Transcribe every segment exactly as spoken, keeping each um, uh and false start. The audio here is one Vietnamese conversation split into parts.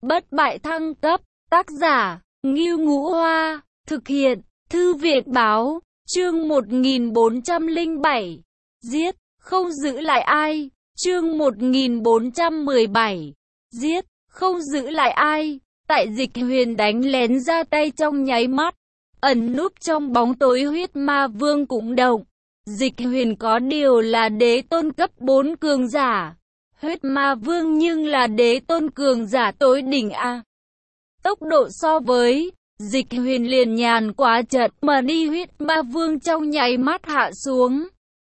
bất bại thăng cấp, tác giả, Ngưu Ngũ Hoa, thực hiện, Thư viện Báo, chương một nghìn bốn trăm lẻ bảy, giết, không giữ lại ai, chương một nghìn bốn trăm mười bảy, giết, không giữ lại ai, tại Dịch Huyền đánh lén ra tay trong nháy mắt, ẩn núp trong bóng tối huyết ma vương cũng động. Dịch Huyền có điều là đế tôn cấp bốn cường giả, huyết ma vương nhưng là đế tôn cường giả tối đỉnh a. Tốc độ so với Dịch Huyền liền nhàn quá chật mà đi, huyết ma vương trong nháy mắt hạ xuống.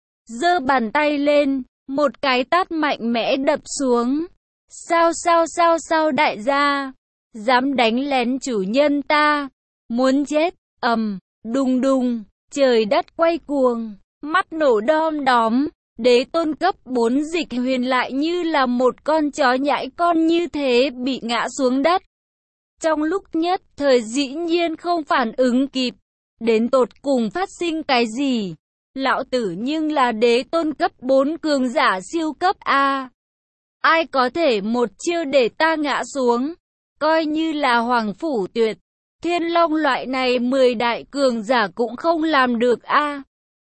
Giơ bàn tay lên, một cái tát mạnh mẽ đập xuống. Sao sao sao sao đại gia, dám đánh lén chủ nhân ta, muốn chết, ầm, đùng đùng, trời đất quay cuồng, mắt nổ đom đóm, đế tôn cấp bốn Dịch Huyền lại như là một con chó nhãi con như thế bị ngã xuống đất. Trong lúc nhất thời dĩ nhiên không phản ứng kịp, đến tột cùng phát sinh cái gì? Lão tử nhưng là đế tôn cấp bốn cường giả siêu cấp A. Ai có thể một chiêu để ta ngã xuống? Coi như là Hoàng Phủ Tuyệt, Thiên Long loại này mười đại cường giả cũng không làm được A.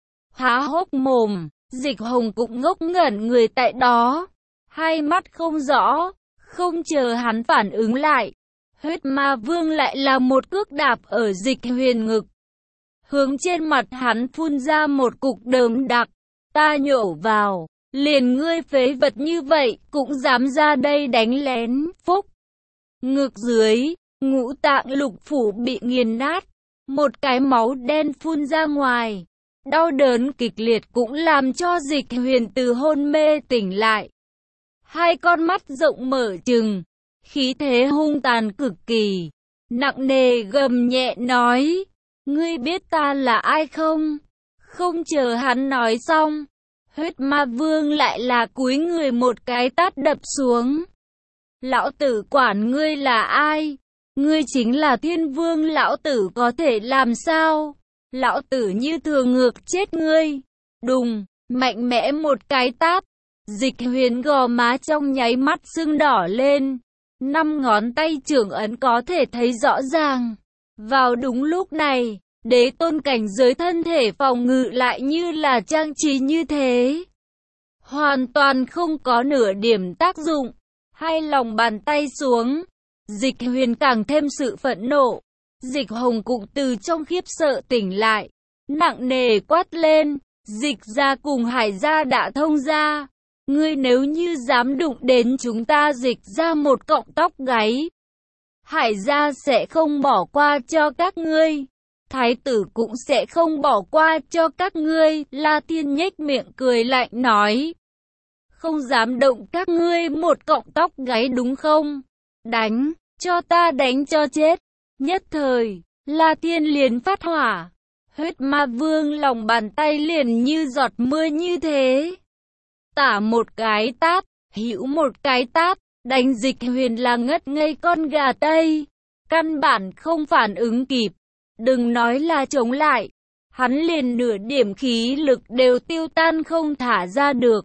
Há hốc mồm, Dịch Hồng cũng ngốc ngẩn người tại đó, hai mắt không rõ, không chờ hắn phản ứng lại. Huyết ma vương lại là một cước đạp ở Dịch Huyền ngực, hướng trên mặt hắn phun ra một cục đờm đặc. Ta nhổ vào, liền ngươi phế vật như vậy cũng dám ra đây đánh lén. Phúc, ngực dưới, ngũ tạng lục phủ bị nghiền nát, một cái máu đen phun ra ngoài. Đau đớn kịch liệt cũng làm cho Dịch Huyền từ hôn mê tỉnh lại, hai con mắt rộng mở trừng, khí thế hung tàn cực kỳ, nặng nề gầm nhẹ nói, ngươi biết ta là ai không? Không chờ hắn nói xong, huyết ma vương lại là cúi người một cái tát đập xuống. Lão tử quản ngươi là ai? Ngươi chính là thiên vương, lão tử có thể làm sao? Lão tử như thừa ngược chết ngươi. Đùng, mạnh mẽ một cái tát, Dịch Huyền gò má trong nháy mắt sưng đỏ lên. Năm ngón tay trưởng ấn có thể thấy rõ ràng. Vào đúng lúc này, đế tôn cảnh giới thân thể phòng ngự lại như là trang trí như thế, hoàn toàn không có nửa điểm tác dụng. Hai lòng bàn tay xuống, Dịch Huyền càng thêm sự phẫn nộ. Dịch Hồng cũng từ trong khiếp sợ tỉnh lại, nặng nề quát lên, Dịch gia cùng Hải gia đã thông gia. Ngươi nếu như dám đụng đến chúng ta Dịch gia một cọng tóc gáy, Hải gia sẽ không bỏ qua cho các ngươi. Thái tử cũng sẽ không bỏ qua cho các ngươi. La Thiên nhếch miệng cười lạnh nói, không dám động các ngươi một cọng tóc gáy đúng không? Đánh, cho ta đánh cho chết. Nhất thời, La Thiên liền phát hỏa, huyết ma vương lòng bàn tay liền như giọt mưa như thế. Tả một cái tát, hữu một cái tát, đánh Dịch Huyền là ngất ngây con gà Tây, căn bản không phản ứng kịp. Đừng nói là chống lại, hắn liền nửa điểm khí lực đều tiêu tan không thả ra được,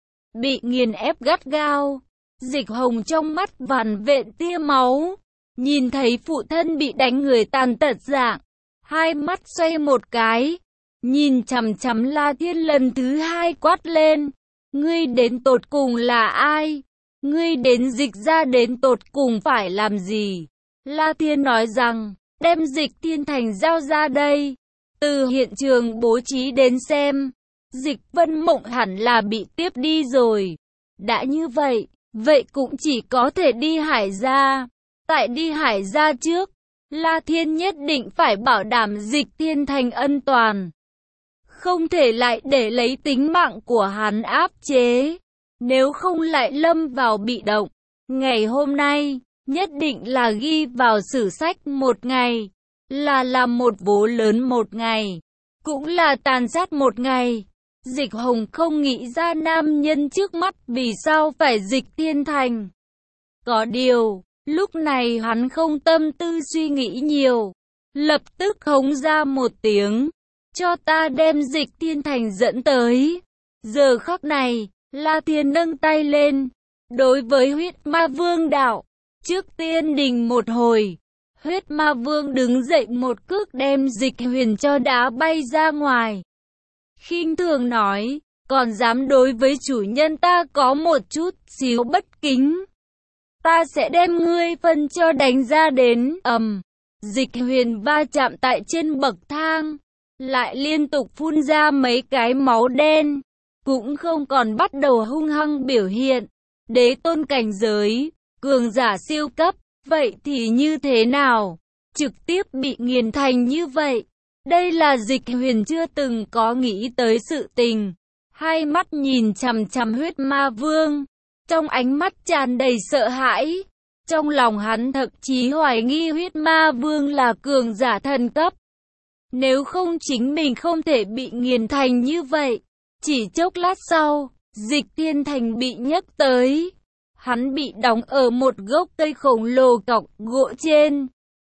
bị nghiền ép gắt gao. Dịch Hồng trong mắt vằn vện tia máu, nhìn thấy phụ thân bị đánh người tàn tật dạng, hai mắt xoay một cái, nhìn chằm chằm La Thiên lần thứ hai quát lên, ngươi đến tột cùng là ai? Ngươi đến Dịch gia đến tột cùng phải làm gì? La Thiên nói rằng, đem Dịch Thiên Thành giao ra đây. Từ hiện trường bố trí đến xem, Dịch Vân Mộng hẳn là bị tiếp đi rồi. Đã như vậy, vậy cũng chỉ có thể đi Hải gia. Tại đi Hải gia trước, La Thiên nhất định phải bảo đảm Dịch Thiên Thành an toàn, không thể lại để lấy tính mạng của hắn áp chế, nếu không lại lâm vào bị động. Ngày hôm nay, nhất định là ghi vào sử sách một ngày, là làm một vố lớn một ngày, cũng là tàn sát một ngày. Dịch Hồng không nghĩ ra nam nhân trước mắt vì sao phải Dịch Thiên Thành. Có điều, lúc này hắn không tâm tư suy nghĩ nhiều, lập tức hống ra một tiếng, cho ta đem Dịch Thiên Thành dẫn tới. Giờ khắc này, La Thiên nâng tay lên, đối với huyết ma vương đạo, Trước tiên đình một hồi, huyết ma vương đứng dậy một cước đem Dịch Huyền cho đá bay ra ngoài. Khinh thường nói, còn dám đối với chủ nhân ta có một chút xíu bất kính. Ta sẽ đem ngươi phân cho đánh ra đến, ầm. Dịch Huyền va chạm tại trên bậc thang, lại liên tục phun ra mấy cái máu đen, cũng không còn bắt đầu hung hăng biểu hiện. Đế tôn cảnh giới, cường giả siêu cấp, vậy thì như thế nào? Trực tiếp bị nghiền thành như vậy. Đây là Dịch Huyền chưa từng có nghĩ tới sự tình. Hai mắt nhìn chằm chằm huyết ma vương, trong ánh mắt tràn đầy sợ hãi. Trong lòng hắn thậm chí hoài nghi huyết ma vương là cường giả thần cấp. Nếu không chính mình không thể bị nghiền thành như vậy. Chỉ chốc lát sau, Dịch Thiên Thành bị nhấc tới. Hắn bị đóng ở một gốc cây khổng lồ cọc gỗ trên.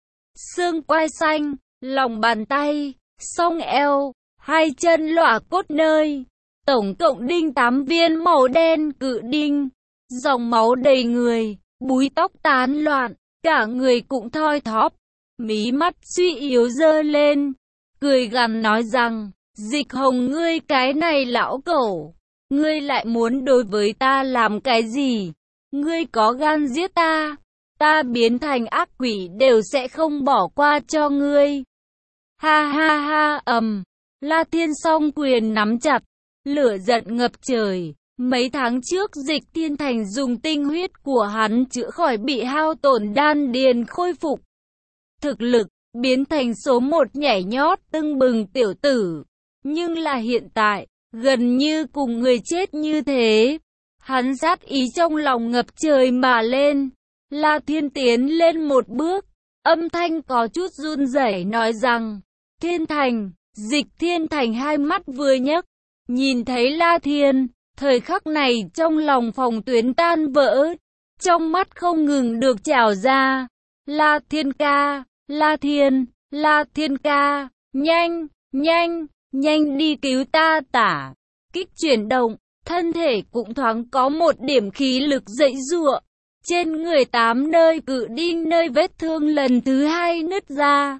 Xương quai xanh, lòng bàn tay, song eo, hai chân lỏa cốt nơi. Tổng cộng đinh tám viên màu đen cự đinh. Dòng máu đầy người, búi tóc tán loạn, cả người cũng thoi thóp. Mí mắt suy yếu dơ lên, cười gằn nói rằng, Dịch Hồng ngươi cái này lão cẩu, ngươi lại muốn đối với ta làm cái gì? Ngươi có gan giết ta, ta biến thành ác quỷ đều sẽ không bỏ qua cho ngươi. Ha ha ha ầm, La Thiên song quyền nắm chặt, lửa giận ngập trời. Mấy tháng trước Dịch Thiên Thành dùng tinh huyết của hắn chữa khỏi bị hao tổn đan điền khôi phục. Thực lực, biến thành số một nhảy nhót tưng bừng tiểu tử. Nhưng là hiện tại, gần như cùng người chết như thế. Hắn sát ý trong lòng ngập trời mà lên. La Thiên tiến lên một bước, âm thanh có chút run rẩy nói rằng, Thiên Thành. Dịch Thiên Thành hai mắt vừa nhấc, nhìn thấy La Thiên. Thời khắc này trong lòng phòng tuyến tan vỡ, trong mắt không ngừng được trào ra. La Thiên ca, La Thiên, La Thiên ca, nhanh, nhanh, nhanh đi cứu ta tả. Kích chuyển động, thân thể cũng thoáng có một điểm khí lực dậy giụa. Trên người tám nơi cự đinh nơi vết thương lần thứ hai nứt ra.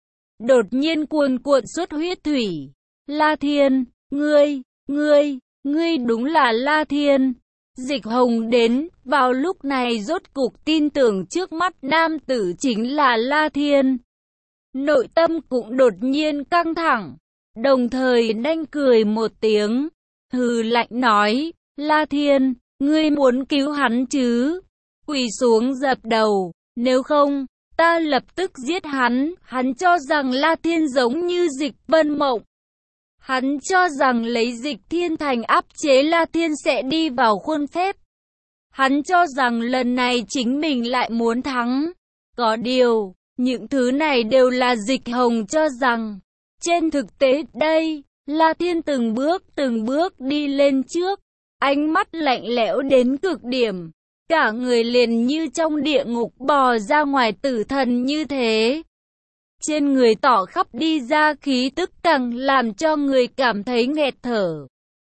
Đột nhiên cuồn cuộn xuất huyết thủy. La Thiên, ngươi, ngươi, ngươi đúng là La Thiên. Dịch Hồng đến, vào lúc này rốt cục tin tưởng trước mắt nam tử chính là La Thiên. Nội tâm cũng đột nhiên căng thẳng, đồng thời đanh cười một tiếng, hừ lạnh nói, La Thiên, ngươi muốn cứu hắn chứ? Quỳ xuống dập đầu, nếu không, ta lập tức giết hắn. Hắn cho rằng La Thiên giống như Dịch Vân Mộng. Hắn cho rằng lấy Dịch Thiên Thành áp chế La Thiên sẽ đi vào khuôn phép. Hắn cho rằng lần này chính mình lại muốn thắng. Có điều, những thứ này đều là Dịch Hồng cho rằng. Trên thực tế đây, La Thiên từng bước từng bước đi lên trước. Ánh mắt lạnh lẽo đến cực điểm. Cả người liền như trong địa ngục bò ra ngoài tử thần như thế. Trên người tỏ khắp đi ra khí tức càng làm cho người cảm thấy nghẹt thở.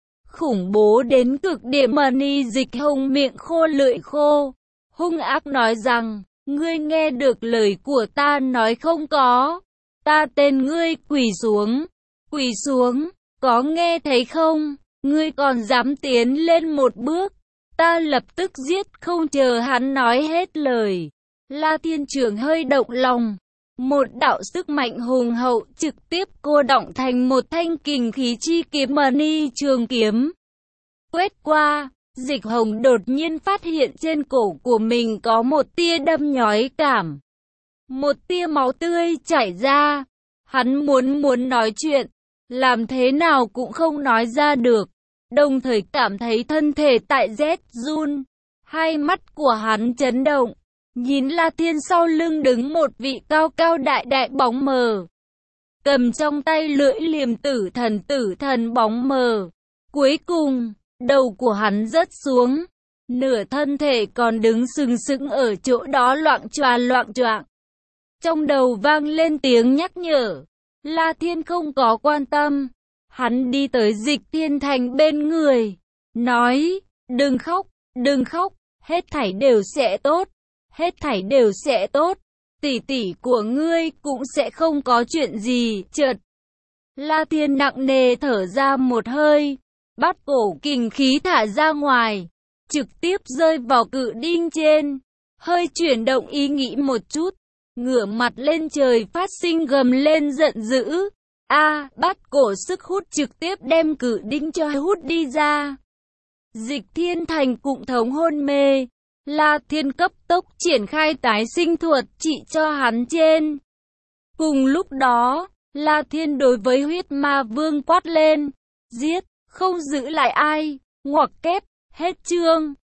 Khủng bố đến cực điểm. Mà Ni Dịch Hồng miệng khô lưỡi khô, hung ác nói rằng, ngươi nghe được lời của ta nói không có? Ta tên ngươi, quỳ xuống, quỳ xuống, có nghe thấy không? Ngươi còn dám tiến lên một bước, ta lập tức giết. Không chờ hắn nói hết lời, La Thiên Trường hơi động lòng. Một đạo sức mạnh hùng hậu trực tiếp cô động thành một thanh kình khí chi kiếm Mà Ni Trường kiếm. Quét qua, Dịch Hồng đột nhiên phát hiện trên cổ của mình có một tia đâm nhói cảm. Một tia máu tươi chảy ra. Hắn muốn muốn nói chuyện, làm thế nào cũng không nói ra được. Đồng thời cảm thấy thân thể tại rét run. Hai mắt của hắn chấn động. Nhìn La Thiên sau lưng đứng một vị cao cao đại đại bóng mờ. Cầm trong tay lưỡi liềm tử thần tử thần bóng mờ. Cuối cùng, đầu của hắn rớt xuống. Nửa thân thể còn đứng sừng sững ở chỗ đó loạng choạng loạng choạng. Trong đầu vang lên tiếng nhắc nhở. La Thiên không có quan tâm. Hắn đi tới Dịch Thiên Thành bên người. Nói, đừng khóc, đừng khóc, hết thảy đều sẽ tốt. hết thảy đều sẽ tốt. Tỷ tỷ của ngươi cũng sẽ không có chuyện gì. Chợt, La Thiên nặng nề thở ra một hơi, bát cổ kình khí thả ra ngoài, trực tiếp rơi vào cự đinh trên. Hơi chuyển động ý nghĩ một chút, ngửa mặt lên trời phát sinh gầm lên giận dữ. A, bát cổ sức hút trực tiếp đem cự đinh cho hút đi ra. Dịch Thiên Thành cụng thống hôn mê. La Thiên cấp tốc triển khai tái sinh thuật trị cho hắn trên. Cùng lúc đó, La Thiên đối với huyết ma vương quát lên. Giết, không giữ lại ai. Ngoặc kép, hết chương.